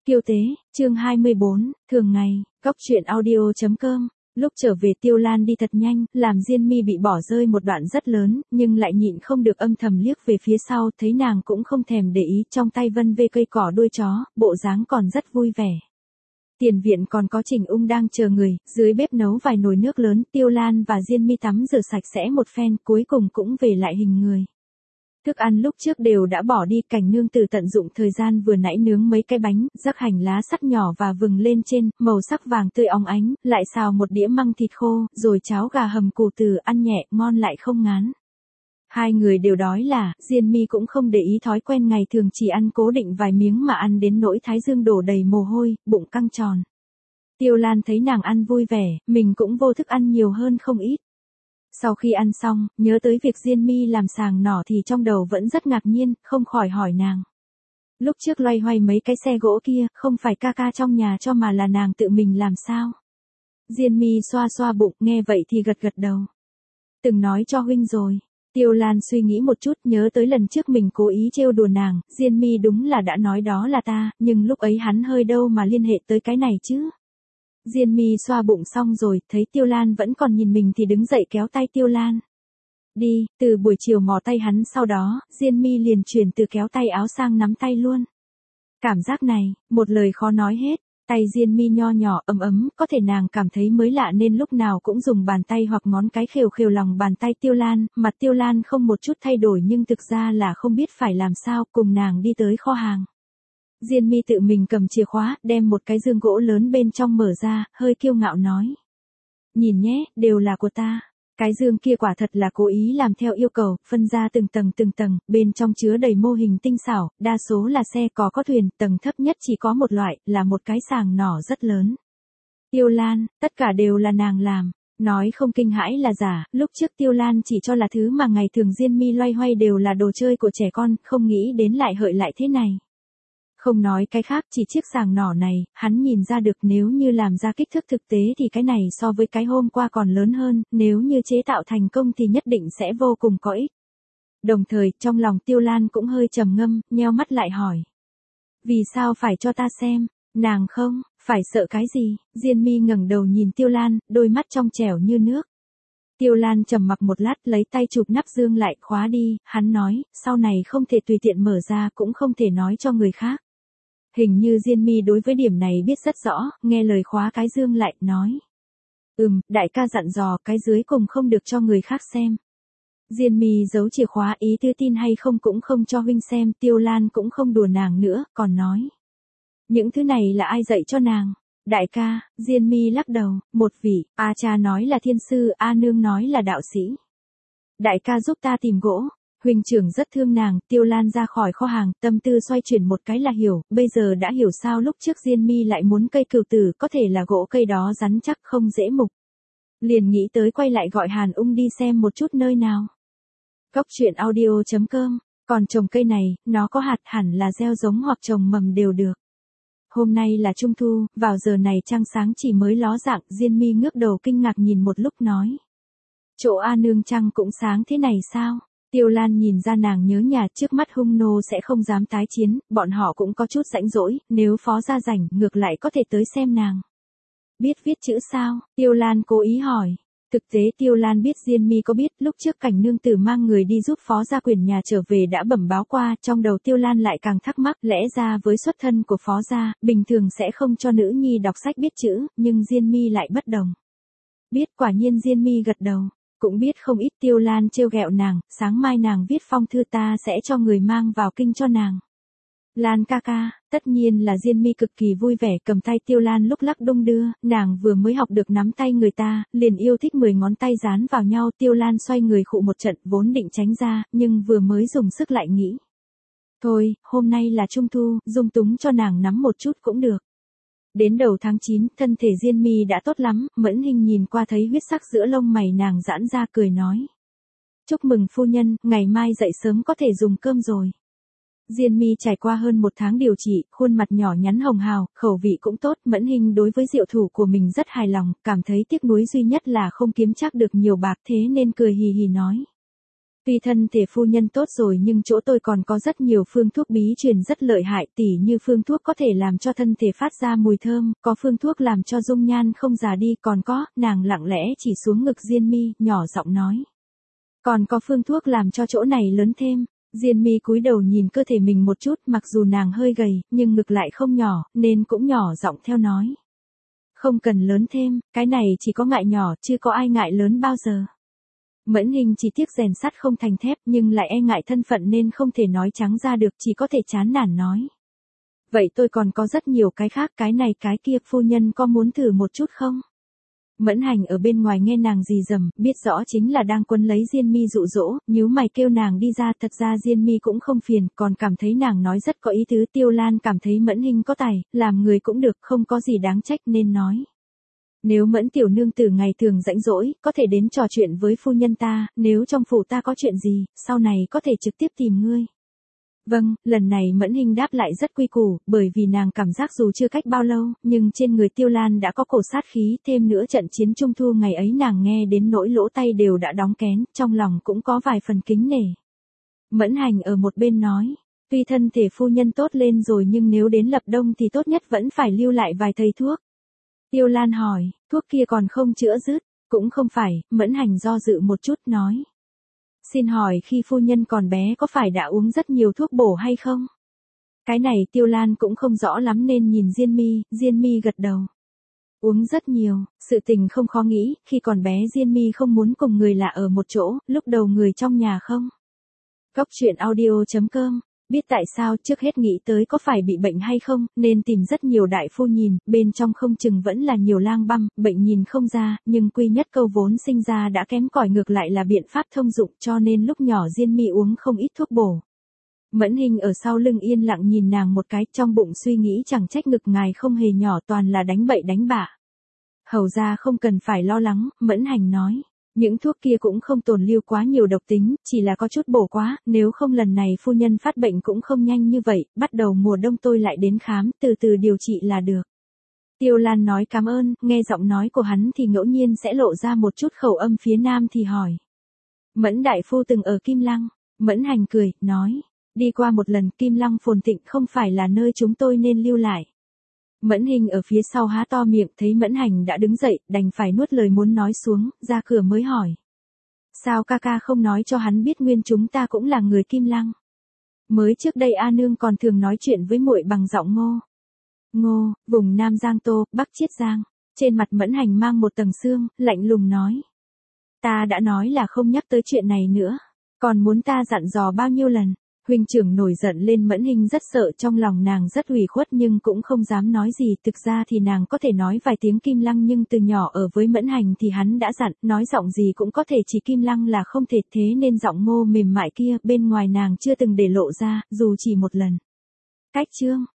Kiêu tế, chương 24, thường ngày, Góc truyện audio.com. Lúc trở về Tiêu Lan đi thật nhanh, làm Diên Mi bị bỏ rơi một đoạn rất lớn, nhưng lại nhịn không được âm thầm liếc về phía sau, thấy nàng cũng không thèm để ý, trong tay vân vê cây cỏ đuôi chó, bộ dáng còn rất vui vẻ. Tiền viện còn có Trình Ung đang chờ người, dưới bếp nấu vài nồi nước lớn, Tiêu Lan và Diên Mi tắm rửa sạch sẽ một phen, cuối cùng cũng về lại hình người. Thức ăn lúc trước đều đã bỏ đi, Cảnh Nương Tử tận dụng thời gian vừa nãy nướng mấy cái bánh, rắc hành lá sắt nhỏ và vừng lên trên, màu sắc vàng tươi óng ánh, lại xào một đĩa măng thịt khô, rồi cháo gà hầm củ từ, ăn nhẹ, ngon lại không ngán. Hai người đều đói là, Diên Mi cũng không để ý thói quen ngày thường chỉ ăn cố định vài miếng mà ăn đến nỗi thái dương đổ đầy mồ hôi, bụng căng tròn. Tiêu Lan thấy nàng ăn vui vẻ, mình cũng vô thức ăn nhiều hơn không ít. Sau khi ăn xong, nhớ tới việc Diên Mi làm sàng nỏ thì trong đầu vẫn rất ngạc nhiên, không khỏi hỏi nàng. Lúc trước loay hoay mấy cái xe gỗ kia, không phải ca ca trong nhà cho mà là nàng tự mình làm sao? Diên Mi xoa xoa bụng, nghe vậy thì gật gật đầu. Từng nói cho huynh rồi. Tiêu Lan suy nghĩ một chút, nhớ tới lần trước mình cố ý trêu đùa nàng, Diên Mi đúng là đã nói đó là ta, nhưng lúc ấy hắn hơi đâu mà liên hệ tới cái này chứ. Diên Mi xoa bụng xong rồi, thấy Tiêu Lan vẫn còn nhìn mình thì đứng dậy kéo tay Tiêu Lan. Đi, từ buổi chiều mò tay hắn sau đó, Diên Mi liền chuyển từ kéo tay áo sang nắm tay luôn. Cảm giác này, một lời khó nói hết, tay Diên Mi nho nhỏ ấm ấm, có thể nàng cảm thấy mới lạ nên lúc nào cũng dùng bàn tay hoặc ngón cái khều khều lòng bàn tay Tiêu Lan, mặt Tiêu Lan không một chút thay đổi nhưng thực ra là không biết phải làm sao, cùng nàng đi tới kho hàng. Diên Mi tự mình cầm chìa khóa, đem một cái dương gỗ lớn bên trong mở ra, hơi kiêu ngạo nói. Nhìn nhé, đều là của ta. Cái dương kia quả thật là cố ý làm theo yêu cầu, phân ra từng tầng, bên trong chứa đầy mô hình tinh xảo, đa số là xe có thuyền, tầng thấp nhất chỉ có một loại, là một cái sàng nỏ rất lớn. Tiêu Lan, tất cả đều là nàng làm. Nói không kinh hãi là giả, lúc trước Tiêu Lan chỉ cho là thứ mà ngày thường Diên Mi loay hoay đều là đồ chơi của trẻ con, không nghĩ đến lại hợi lại thế này. Không nói cái khác, chỉ chiếc sàng nỏ này, hắn nhìn ra được nếu như làm ra kích thước thực tế thì cái này so với cái hôm qua còn lớn hơn, nếu như chế tạo thành công thì nhất định sẽ vô cùng có ích. Đồng thời, trong lòng Tiêu Lan cũng hơi trầm ngâm, nheo mắt lại hỏi. Vì sao phải cho ta xem? Nàng không, phải sợ cái gì? Diên Mi ngẩng đầu nhìn Tiêu Lan, đôi mắt trong trẻo như nước. Tiêu Lan trầm mặc một lát, lấy tay chụp nắp dương lại, khóa đi, hắn nói, sau này không thể tùy tiện mở ra, cũng không thể nói cho người khác. Hình như Diên Mi đối với điểm này biết rất rõ, nghe lời khóa cái dương lại, nói. Đại ca dặn dò, cái dưới cùng không được cho người khác xem. Diên Mi giấu chìa khóa, ý tư tin hay không cũng không cho huynh xem, Tiêu Lan cũng không đùa nàng nữa, còn nói. Những thứ này là ai dạy cho nàng? Đại ca, Diên Mi lắc đầu, một vị, A cha nói là thiên sư, A nương nói là đạo sĩ. Đại ca giúp ta tìm gỗ. Huynh trưởng rất thương nàng, Tiêu Lan ra khỏi kho hàng, tâm tư xoay chuyển một cái là hiểu, bây giờ đã hiểu sao lúc trước Diên Mi lại muốn cây cừu tử, có thể là gỗ cây đó rắn chắc không dễ mục. Liền nghĩ tới quay lại gọi Hàn Ung đi xem một chút nơi nào. Góc truyện audio.com, còn trồng cây này, nó có hạt hẳn là gieo giống hoặc trồng mầm đều được. Hôm nay là Trung Thu, vào giờ này trăng sáng chỉ mới ló dạng, Diên Mi ngước đầu kinh ngạc nhìn một lúc nói. Chỗ A nương trăng cũng sáng thế này sao? Tiêu Lan nhìn ra nàng nhớ nhà, trước mắt hung nô sẽ không dám tái chiến, bọn họ cũng có chút rãnh rỗi, nếu phó gia rảnh, ngược lại có thể tới xem nàng. Biết viết chữ sao? Tiêu Lan cố ý hỏi. Thực tế Tiêu Lan biết Diên Mi có biết, lúc trước Cảnh Nương Tử mang người đi giúp phó gia quyền nhà trở về đã bẩm báo qua, trong đầu Tiêu Lan lại càng thắc mắc, lẽ ra với xuất thân của phó gia, bình thường sẽ không cho nữ nhi đọc sách biết chữ, nhưng Diên Mi lại bất đồng. Biết, quả nhiên Diên Mi gật đầu. Cũng biết không ít. Tiêu Lan trêu ghẹo nàng, sáng mai nàng viết phong thư ta sẽ cho người mang vào kinh cho nàng. Lan ca ca, tất nhiên là Diên Mi cực kỳ vui vẻ, cầm tay Tiêu Lan lúc lắc đung đưa, nàng vừa mới học được nắm tay người ta, liền yêu thích 10 ngón tay dán vào nhau. Tiêu Lan xoay người khụ một trận, vốn định tránh ra, nhưng vừa mới dùng sức lại nghĩ. Thôi, hôm nay là Trung Thu, dung túng cho nàng nắm một chút cũng được. Đến đầu tháng 9, thân thể Diên Mi đã tốt lắm, Mẫn Hinh nhìn qua thấy huyết sắc giữa lông mày nàng giãn ra cười nói. Chúc mừng phu nhân, ngày mai dậy sớm có thể dùng cơm rồi. Diên Mi trải qua hơn một tháng điều trị, khuôn mặt nhỏ nhắn hồng hào, khẩu vị cũng tốt, Mẫn Hinh đối với diệu thủ của mình rất hài lòng, cảm thấy tiếc nuối duy nhất là không kiếm chắc được nhiều bạc thế nên cười hì hì nói. Tuy thân thể phu nhân tốt rồi nhưng chỗ tôi còn có rất nhiều phương thuốc bí truyền rất lợi hại, tỉ như phương thuốc có thể làm cho thân thể phát ra mùi thơm, có phương thuốc làm cho dung nhan không già đi, còn có, nàng lặng lẽ chỉ xuống ngực Diên Mi, nhỏ giọng nói. Còn có phương thuốc làm cho chỗ này lớn thêm. Diên Mi cúi đầu nhìn cơ thể mình một chút, mặc dù nàng hơi gầy, nhưng ngực lại không nhỏ, nên cũng nhỏ giọng theo nói. Không cần lớn thêm, cái này chỉ có ngại nhỏ, chưa có ai ngại lớn bao giờ. Mẫn Hình chỉ tiếc rèn sắt không thành thép, nhưng lại e ngại thân phận nên không thể nói trắng ra được, chỉ có thể chán nản nói. Vậy tôi còn có rất nhiều cái khác, cái này cái kia, phu nhân có muốn thử một chút không? Mẫn Hành ở bên ngoài nghe nàng rì rầm, biết rõ chính là đang quấn lấy Diên Mi dụ dỗ, nhíu mày kêu nàng đi ra, thật ra Diên Mi cũng không phiền, còn cảm thấy nàng nói rất có ý tứ. Tiêu Lan cảm thấy Mẫn Hình có tài, làm người cũng được, không có gì đáng trách nên nói. Nếu Mẫn tiểu nương tử ngày thường rảnh rỗi, có thể đến trò chuyện với phu nhân ta, nếu trong phủ ta có chuyện gì, sau này có thể trực tiếp tìm ngươi. Vâng, lần này Mẫn Hình đáp lại rất quy củ, bởi vì nàng cảm giác dù chưa cách bao lâu, nhưng trên người Tiêu Lan đã có cổ sát khí, thêm nữa trận chiến trung thu ngày ấy nàng nghe đến nỗi lỗ tay đều đã đóng kén, trong lòng cũng có vài phần kính nể. Mẫn Hành ở một bên nói, tuy thân thể phu nhân tốt lên rồi nhưng nếu đến lập đông thì tốt nhất vẫn phải lưu lại vài thầy thuốc. Tiêu Lan hỏi, thuốc kia còn không chữa dứt, cũng không phải, Mẫn Hành do dự một chút nói. Xin hỏi khi phu nhân còn bé có phải đã uống rất nhiều thuốc bổ hay không? Cái này Tiêu Lan cũng không rõ lắm nên nhìn Diên Mi gật đầu. Uống rất nhiều, sự tình không khó nghĩ, khi còn bé Diên Mi không muốn cùng người lạ ở một chỗ, lúc đầu người trong nhà không. Góc truyện audio.com, biết tại sao trước hết nghĩ tới có phải bị bệnh hay không, nên tìm rất nhiều đại phu nhìn, bên trong không chừng vẫn là nhiều lang băm, bệnh nhìn không ra, nhưng quy nhất câu vốn sinh ra đã kém cỏi ngược lại là biện pháp thông dụng cho nên lúc nhỏ Diên Mi uống không ít thuốc bổ. Mẫn Hình ở sau lưng yên lặng nhìn nàng một cái, trong bụng suy nghĩ chẳng trách ngực ngài không hề nhỏ, toàn là đánh bậy đánh bạ. Hầu ra không cần phải lo lắng, Mẫn Hành nói. Những thuốc kia cũng không tồn lưu quá nhiều độc tính, chỉ là có chút bổ quá, nếu không lần này phu nhân phát bệnh cũng không nhanh như vậy, bắt đầu mùa đông tôi lại đến khám, từ từ điều trị là được. Tiêu Lan nói cảm ơn, nghe giọng nói của hắn thì ngẫu nhiên sẽ lộ ra một chút khẩu âm phía nam thì hỏi. Mẫn đại phu từng ở Kim Lăng, Mẫn Hành cười, nói, đi qua một lần Kim Lăng phồn thịnh không phải là nơi chúng tôi nên lưu lại. Mẫn Hình ở phía sau há to miệng thấy Mẫn Hành đã đứng dậy, đành phải nuốt lời muốn nói xuống, ra cửa mới hỏi. Sao ca ca không nói cho hắn biết nguyên chúng ta cũng là người Kim Lăng? Mới trước đây A Nương còn thường nói chuyện với muội bằng giọng Ngô. Ngô, vùng Nam Giang Tô, Bắc Chiết Giang. Trên mặt Mẫn Hành mang một tầng sương, lạnh lùng nói. Ta đã nói là không nhắc tới chuyện này nữa. Còn muốn ta dặn dò bao nhiêu lần? Huynh trưởng nổi giận lên. Mẫn Hình rất sợ, trong lòng nàng rất ủy khuất nhưng cũng không dám nói gì, thực ra thì nàng có thể nói vài tiếng Kim Lăng nhưng từ nhỏ ở với Mẫn Hành thì hắn đã dặn, nói giọng gì cũng có thể, chỉ Kim Lăng là không thể, thế nên giọng Ngô mềm mại kia bên ngoài nàng chưa từng để lộ ra, dù chỉ một lần. Cách chương